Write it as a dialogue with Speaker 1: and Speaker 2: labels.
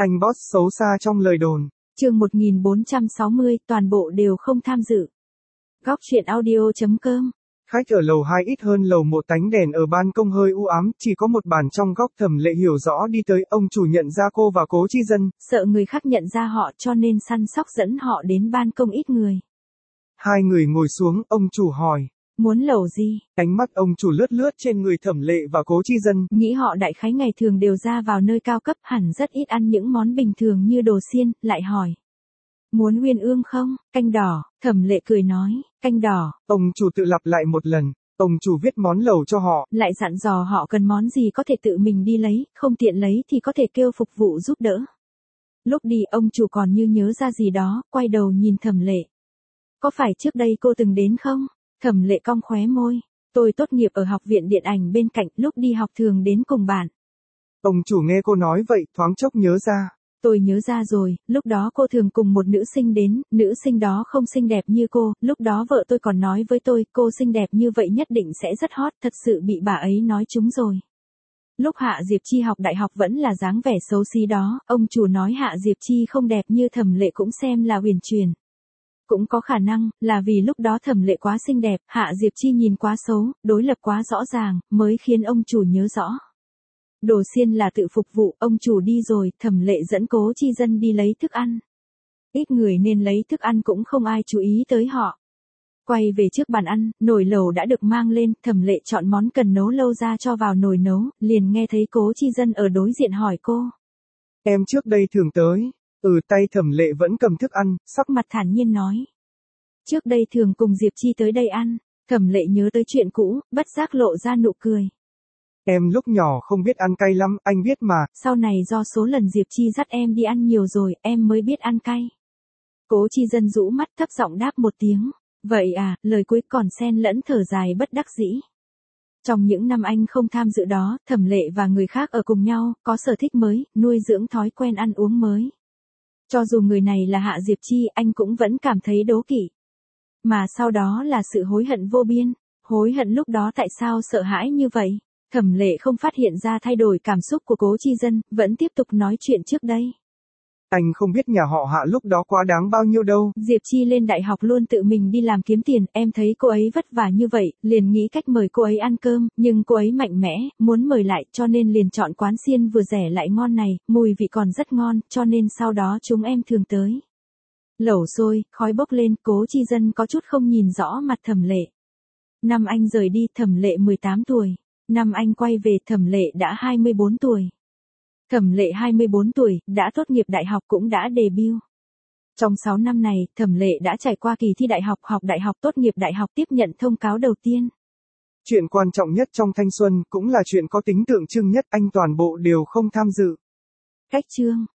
Speaker 1: Anh boss xấu xa trong lời đồn.
Speaker 2: Chương 1460, toàn bộ đều không tham dự. Góc truyện audio.com.
Speaker 1: Khách ở lầu 2 ít hơn lầu 1, ánh đèn ở ban công hơi u ám, chỉ có một bàn trong góc. Thẩm Lệ hiểu rõ đi tới, ông chủ nhận ra cô và Cố Chi Dân.
Speaker 2: Sợ người khác nhận ra họ cho nên săn sóc dẫn họ đến ban công ít người.
Speaker 1: Hai người ngồi xuống, ông chủ hỏi.
Speaker 2: Muốn lẩu gì?
Speaker 1: Ánh mắt ông chủ lướt lướt trên người Thẩm Lệ và Cố Chi Dân.
Speaker 2: Nghĩ họ đại khái ngày thường đều ra vào nơi cao cấp, hẳn rất ít ăn những món bình thường như đồ xiên, lại hỏi. Muốn uyên ương không? Canh đỏ, Thẩm Lệ cười nói, canh đỏ.
Speaker 1: Ông chủ tự lặp lại một lần, ông chủ viết món lẩu cho họ.
Speaker 2: Lại dặn dò họ cần món gì có thể tự mình đi lấy, không tiện lấy thì có thể kêu phục vụ giúp đỡ. Lúc đi ông chủ còn như nhớ ra gì đó, quay đầu nhìn Thẩm Lệ. Có phải trước đây cô từng đến không? Thẩm Lệ cong khóe môi. Tôi tốt nghiệp ở học viện điện ảnh bên cạnh, lúc đi học thường đến cùng bạn.
Speaker 1: Ông chủ nghe cô nói vậy, thoáng chốc nhớ ra.
Speaker 2: Tôi nhớ ra rồi, lúc đó cô thường cùng một nữ sinh đến, nữ sinh đó không xinh đẹp như cô, lúc đó vợ tôi còn nói với tôi, cô xinh đẹp như vậy nhất định sẽ rất hot, thật sự bị bà ấy nói trúng rồi. Lúc Hạ Diệp Chi học đại học vẫn là dáng vẻ xấu xí đó, ông chủ nói Hạ Diệp Chi không đẹp như Thẩm Lệ cũng xem là huyền truyền. Cũng có khả năng, là vì lúc đó Thẩm Lệ quá xinh đẹp, Hạ Diệp Chi nhìn quá xấu, đối lập quá rõ ràng, mới khiến ông chủ nhớ rõ. Đồ xiên là tự phục vụ, ông chủ đi rồi, Thẩm Lệ dẫn Cố Chi Dân đi lấy thức ăn. Ít người nên lấy thức ăn cũng không ai chú ý tới họ. Quay về trước bàn ăn, nồi lẩu đã được mang lên, Thẩm Lệ chọn món cần nấu lâu ra cho vào nồi nấu, liền nghe thấy Cố Chi Dân ở đối diện hỏi cô.
Speaker 1: Em trước đây thường tới. Tay Thẩm Lệ vẫn cầm thức ăn,
Speaker 2: sắc mặt thản nhiên nói. Trước đây thường cùng Diệp Chi tới đây ăn, Thẩm Lệ nhớ tới chuyện cũ, bất giác lộ ra nụ cười.
Speaker 1: Em lúc nhỏ không biết ăn cay lắm, anh biết mà.
Speaker 2: Sau này do số lần Diệp Chi dắt em đi ăn nhiều rồi, em mới biết ăn cay. Cố Chi Dân rũ mắt thấp giọng đáp một tiếng. Vậy à, lời cuối còn xen lẫn thở dài bất đắc dĩ. Trong những năm anh không tham dự đó, Thẩm Lệ và người khác ở cùng nhau, có sở thích mới, nuôi dưỡng thói quen ăn uống mới. Cho dù người này là Hạ Diệp Chi, anh cũng vẫn cảm thấy đố kỵ. Mà sau đó là sự hối hận vô biên. Hối hận lúc đó tại sao sợ hãi như vậy? Thẩm Lệ không phát hiện ra thay đổi cảm xúc của Cố Chi Dân, vẫn tiếp tục nói chuyện trước đây.
Speaker 1: Anh không biết nhà họ Hạ lúc đó quá đáng bao nhiêu đâu.
Speaker 2: Diệp Chi lên đại học luôn tự mình đi làm kiếm tiền, em thấy cô ấy vất vả như vậy, liền nghĩ cách mời cô ấy ăn cơm, nhưng cô ấy mạnh mẽ, muốn mời lại cho nên liền chọn quán xiên vừa rẻ lại ngon này, mùi vị còn rất ngon, cho nên sau đó chúng em thường tới. Lẩu sôi, khói bốc lên, Cố Chi Dân có chút không nhìn rõ mặt Thẩm Lệ. Năm anh rời đi, Thẩm Lệ 18 tuổi. Năm anh quay về, Thẩm Lệ đã 24 tuổi. Thẩm Lệ 24 tuổi, đã tốt nghiệp đại học cũng đã debut. Trong 6 năm này, Thẩm Lệ đã trải qua kỳ thi đại học, học đại học, tốt nghiệp đại học, tiếp nhận thông cáo đầu tiên.
Speaker 1: Chuyện quan trọng nhất trong thanh xuân, cũng là chuyện có tính tượng trưng nhất, anh toàn bộ đều không tham dự.
Speaker 2: Cách chương